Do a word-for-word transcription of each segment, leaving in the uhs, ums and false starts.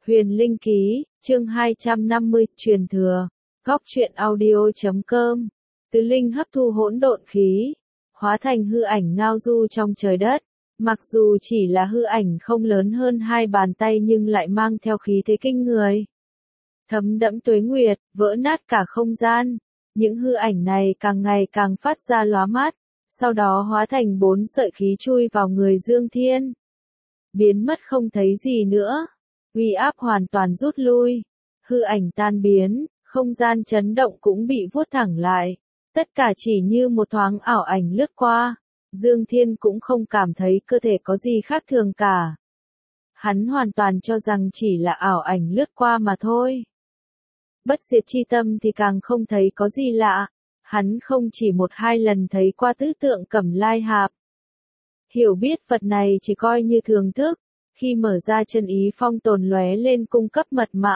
Huyền Linh Ký, chương hai trăm năm mươi, truyền thừa. Góc truyện audio chấm com. Từ linh hấp thu hỗn độn khí, hóa thành hư ảnh ngao du trong trời đất. Mặc dù chỉ là hư ảnh không lớn hơn hai bàn tay nhưng lại mang theo khí thế kinh người. Thấm đẫm tuế nguyệt, vỡ nát cả không gian. Những hư ảnh này càng ngày càng phát ra lóa mắt, sau đó hóa thành bốn sợi khí chui vào người Dương Thiên. Biến mất không thấy gì nữa. Uy áp hoàn toàn rút lui. Hư ảnh tan biến, không gian chấn động cũng bị vuốt thẳng lại. Tất cả chỉ như một thoáng ảo ảnh lướt qua. Dương Thiên cũng không cảm thấy cơ thể có gì khác thường cả. Hắn hoàn toàn cho rằng chỉ là ảo ảnh lướt qua mà thôi. Bất diệt chi tâm thì càng không thấy có gì lạ. Hắn không chỉ một hai lần thấy qua tứ tượng Cẩm Lai Hạp. Hiểu biết vật này chỉ coi như thường thức. Khi mở ra chân ý phong tồn lóe lên cung cấp mật mã.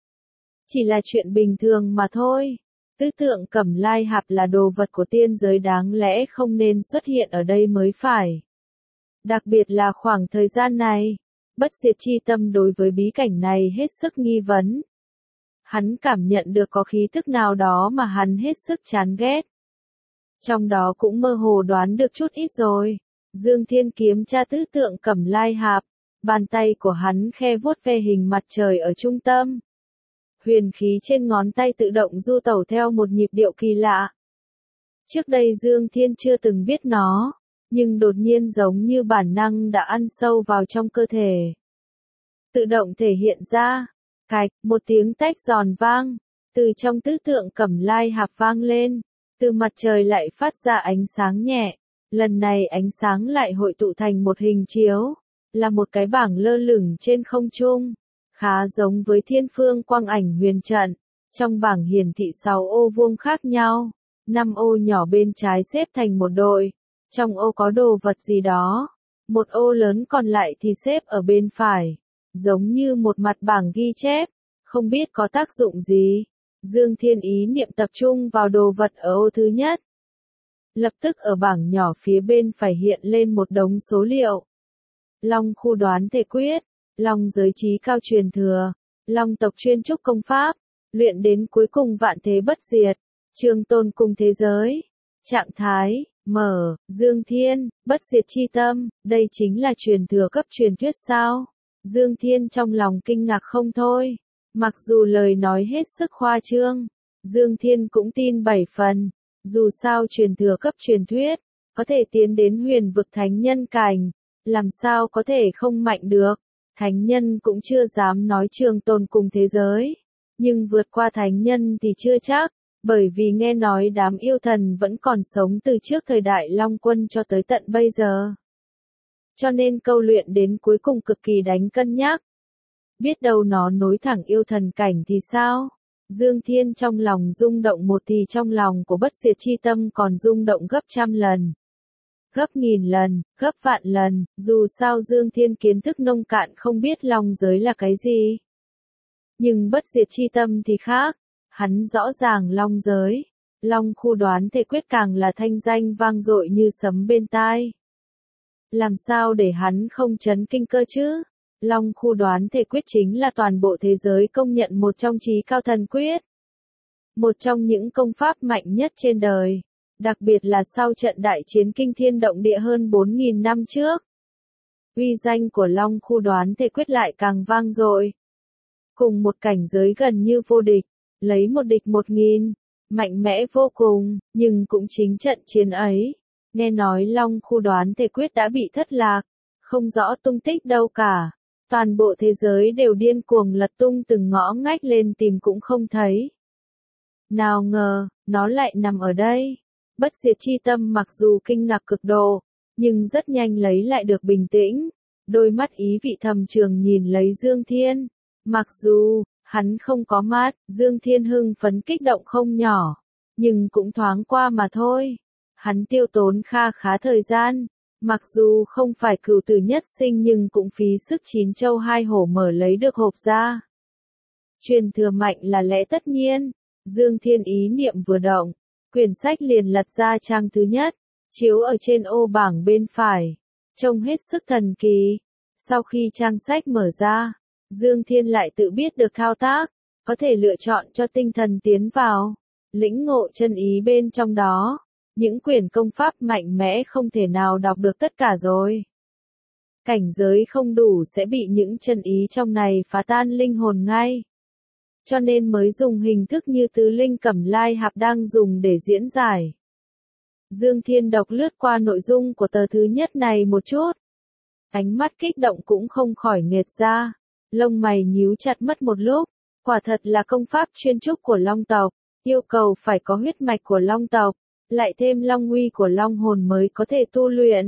Chỉ là chuyện bình thường mà thôi. Tứ tượng Cẩm Lai Hạp là đồ vật của tiên giới đáng lẽ không nên xuất hiện ở đây mới phải. Đặc biệt là khoảng thời gian này, bất diệt chi tâm đối với bí cảnh này hết sức nghi vấn. Hắn cảm nhận được có khí tức nào đó mà hắn hết sức chán ghét. Trong đó cũng mơ hồ đoán được chút ít rồi. Dương Thiên kiếm tra tứ tượng Cẩm Lai Hạp. Bàn tay của hắn khe vuốt ve hình mặt trời ở trung tâm. Huyền khí trên ngón tay tự động du tẩu theo một nhịp điệu kỳ lạ. Trước đây Dương Thiên chưa từng biết nó, nhưng đột nhiên giống như bản năng đã ăn sâu vào trong cơ thể. Tự động thể hiện ra, cạch, một tiếng tách giòn vang, từ trong tứ tượng Cẩm Lai Hạp vang lên, từ mặt trời lại phát ra ánh sáng nhẹ, lần này ánh sáng lại hội tụ thành một hình chiếu. Là một cái bảng lơ lửng trên không trung, khá giống với Thiên Phương Quang Ảnh Huyền Trận. Trong bảng hiển thị sáu ô vuông khác nhau, năm ô nhỏ bên trái xếp thành một đội, trong ô có đồ vật gì đó, một ô lớn còn lại thì xếp ở bên phải, giống như một mặt bảng ghi chép, không biết có tác dụng gì. Dương Thiên ý niệm tập trung vào đồ vật ở ô thứ nhất. Lập tức ở bảng nhỏ phía bên phải hiện lên một đống số liệu. Long khu đoán thể quyết, Long giới trí cao truyền thừa, Long tộc chuyên trúc công pháp, luyện đến cuối cùng vạn thế bất diệt, trường tôn cùng thế giới. Trạng thái, mở, Dương Thiên, bất diệt chi tâm, đây chính là truyền thừa cấp truyền thuyết sao? Dương Thiên trong lòng kinh ngạc không thôi. Mặc dù lời nói hết sức khoa trương, Dương Thiên cũng tin bảy phần. Dù sao truyền thừa cấp truyền thuyết, có thể tiến đến huyền vực thánh nhân cảnh. Làm sao có thể không mạnh được, thánh nhân cũng chưa dám nói trường tồn cùng thế giới, nhưng vượt qua thánh nhân thì chưa chắc, bởi vì nghe nói đám yêu thần vẫn còn sống từ trước thời đại Long Quân cho tới tận bây giờ. Cho nên câu luyện đến cuối cùng cực kỳ đánh cân nhắc. Biết đâu nó nối thẳng yêu thần cảnh thì sao? Dương Thiên trong lòng rung động một thì trong lòng của bất diệt chi tâm còn rung động gấp trăm lần. Gấp nghìn lần, gấp vạn lần, dù sao Dương Thiên kiến thức nông cạn không biết long giới là cái gì. Nhưng bất diệt chi tâm thì khác, hắn rõ ràng long giới, long khu đoán thể quyết càng là thanh danh vang dội như sấm bên tai. Làm sao để hắn không chấn kinh cơ chứ? Long khu đoán thể quyết chính là toàn bộ thế giới công nhận một trong chí cao thần quyết. Một trong những công pháp mạnh nhất trên đời. Đặc biệt là sau trận đại chiến kinh thiên động địa hơn bốn nghìn năm trước. Uy danh của Long khu đoán thể quyết lại càng vang dội. Cùng một cảnh giới gần như vô địch, lấy một địch một nghìn, mạnh mẽ vô cùng, nhưng cũng chính trận chiến ấy. Nghe nói Long khu đoán thể quyết đã bị thất lạc, không rõ tung tích đâu cả. Toàn bộ thế giới đều điên cuồng lật tung từng ngõ ngách lên tìm cũng không thấy. Nào ngờ, nó lại nằm ở đây. Bất diệt chi tâm mặc dù kinh ngạc cực độ, nhưng rất nhanh lấy lại được bình tĩnh, đôi mắt ý vị thầm trường nhìn lấy Dương Thiên. Mặc dù, hắn không có mắt, Dương Thiên hưng phấn kích động không nhỏ, nhưng cũng thoáng qua mà thôi. Hắn tiêu tốn kha khá thời gian, mặc dù không phải cửu tử nhất sinh nhưng cũng phí sức chín châu hai hổ mở lấy được hộp ra. Truyền thừa mạnh là lẽ tất nhiên, Dương Thiên ý niệm vừa động. Quyển sách liền lật ra trang thứ nhất, chiếu ở trên ô bảng bên phải, trông hết sức thần kỳ. Sau khi trang sách mở ra, Dương Thiên lại tự biết được thao tác, có thể lựa chọn cho tinh thần tiến vào, lĩnh ngộ chân ý bên trong đó. Những quyển công pháp mạnh mẽ không thể nào đọc được tất cả rồi. Cảnh giới không đủ sẽ bị những chân ý trong này phá tan linh hồn ngay. Cho nên mới dùng hình thức như tứ linh cẩm lai hạp đang dùng để diễn giải. Dương Thiên đọc lướt qua nội dung của tờ thứ nhất này một chút. Ánh mắt kích động cũng không khỏi nghệt ra. Lông mày nhíu chặt mất một lúc. Quả thật là công pháp chuyên trúc của Long tộc. Yêu cầu phải có huyết mạch của Long tộc. Lại thêm long uy của Long hồn mới có thể tu luyện.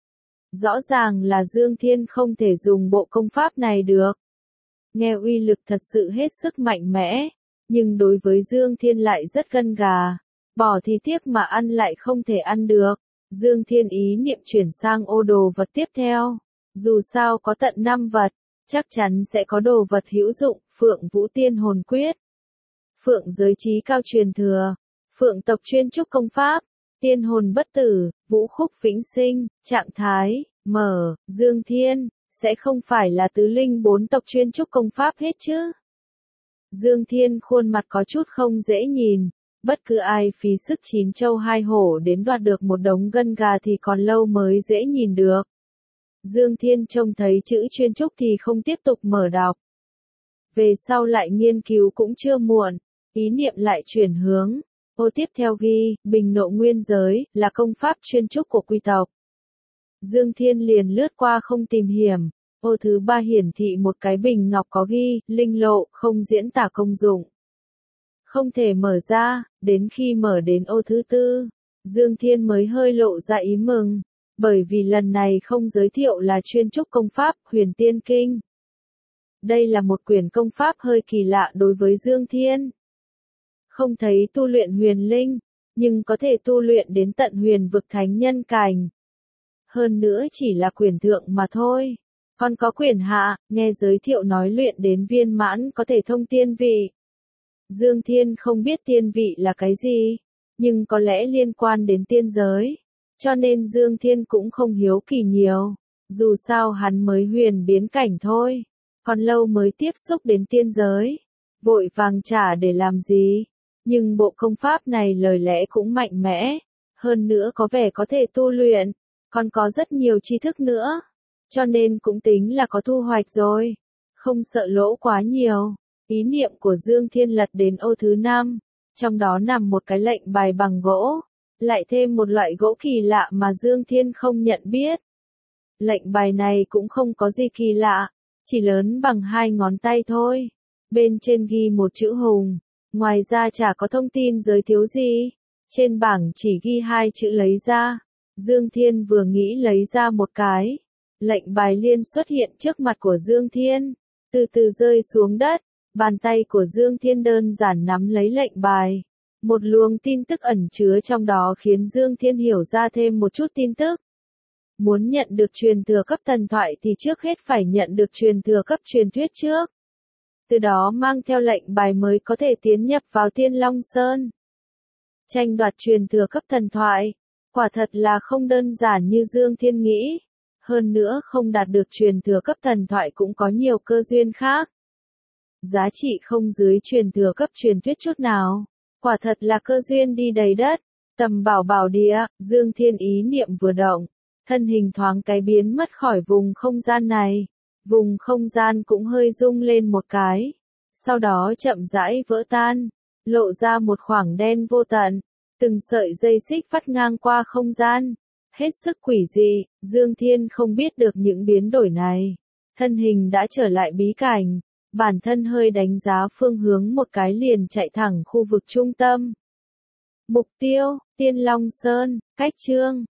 Rõ ràng là Dương Thiên không thể dùng bộ công pháp này được. Nghe uy lực thật sự hết sức mạnh mẽ. Nhưng đối với Dương Thiên lại rất gân gà. Bỏ thì tiếc mà ăn lại không thể ăn được. Dương Thiên ý niệm chuyển sang ô đồ vật tiếp theo. Dù sao có tận năm vật, chắc chắn sẽ có đồ vật hữu dụng. Phượng Vũ Tiên Hồn Quyết, Phượng Giới Trí Cao Truyền Thừa, Phượng tộc chuyên trúc công pháp, Tiên Hồn Bất Tử, Vũ Khúc Vĩnh Sinh, Trạng Thái, Mở, Dương Thiên, sẽ không phải là tứ linh bốn tộc chuyên trúc công pháp hết chứ? Dương Thiên khuôn mặt có chút không dễ nhìn. Bất cứ ai phí sức chín châu hai hổ đến đoạt được một đống gân gà thì còn lâu mới dễ nhìn được. Dương Thiên trông thấy chữ chuyên trúc thì không tiếp tục mở đọc. Về sau lại nghiên cứu cũng chưa muộn, ý niệm lại chuyển hướng. Ô tiếp theo ghi, Bình Nộ Nguyên Giới, là công pháp chuyên trúc của quy tộc. Dương Thiên liền lướt qua không tìm hiểm. Ô thứ ba hiển thị một cái bình ngọc có ghi, linh lộ, không diễn tả công dụng. Không thể mở ra, đến khi mở đến ô thứ tư, Dương Thiên mới hơi lộ ra ý mừng, bởi vì lần này không giới thiệu là chuyên trúc công pháp, Huyền Tiên Kinh. Đây là một quyển công pháp hơi kỳ lạ đối với Dương Thiên. Không thấy tu luyện huyền linh, nhưng có thể tu luyện đến tận huyền vực thánh nhân cảnh. Hơn nữa chỉ là quyển thượng mà thôi. Còn có quyển hạ, nghe giới thiệu nói luyện đến viên mãn có thể thông tiên vị. Dương Thiên không biết tiên vị là cái gì, nhưng có lẽ liên quan đến tiên giới. Cho nên Dương Thiên cũng không hiếu kỳ nhiều. Dù sao hắn mới huyền biến cảnh thôi. Còn lâu mới tiếp xúc đến tiên giới. Vội vàng trả để làm gì? Nhưng bộ công pháp này lời lẽ cũng mạnh mẽ. Hơn nữa có vẻ có thể tu luyện. Còn có rất nhiều tri thức nữa. Cho nên cũng tính là có thu hoạch rồi. Không sợ lỗ quá nhiều. Ý niệm của Dương Thiên lật đến ô thứ năm. Trong đó nằm một cái lệnh bài bằng gỗ. Lại thêm một loại gỗ kỳ lạ mà Dương Thiên không nhận biết. Lệnh bài này cũng không có gì kỳ lạ. Chỉ lớn bằng hai ngón tay thôi. Bên trên ghi một chữ hùng. Ngoài ra chả có thông tin giới thiệu gì. Trên bảng chỉ ghi hai chữ lấy ra. Dương Thiên vừa nghĩ lấy ra một cái. Lệnh bài liền xuất hiện trước mặt của Dương Thiên. Từ từ rơi xuống đất. Bàn tay của Dương Thiên đơn giản nắm lấy lệnh bài. Một luồng tin tức ẩn chứa trong đó khiến Dương Thiên hiểu ra thêm một chút tin tức. Muốn nhận được truyền thừa cấp thần thoại thì trước hết phải nhận được truyền thừa cấp truyền thuyết trước. Từ đó mang theo lệnh bài mới có thể tiến nhập vào Tiên Long Sơn. Tranh đoạt truyền thừa cấp thần thoại, quả thật là không đơn giản như Dương Thiên nghĩ. Hơn nữa không đạt được truyền thừa cấp thần thoại cũng có nhiều cơ duyên khác. Giá trị không dưới truyền thừa cấp truyền thuyết chút nào. Quả thật là cơ duyên đi đầy đất. Tầm bảo bảo địa, Dương Thiên ý niệm vừa động. Thân hình thoáng cái biến mất khỏi vùng không gian này. Vùng không gian cũng hơi rung lên một cái. Sau đó chậm rãi vỡ tan. Lộ ra một khoảng đen vô tận. Từng sợi dây xích vắt ngang qua không gian. Hết sức quỷ dị, Dương Thiên không biết được những biến đổi này. Thân hình đã trở lại bí cảnh. Bản thân hơi đánh giá phương hướng một cái liền chạy thẳng khu vực trung tâm. Mục tiêu, Tiên Long Sơn, cách chương.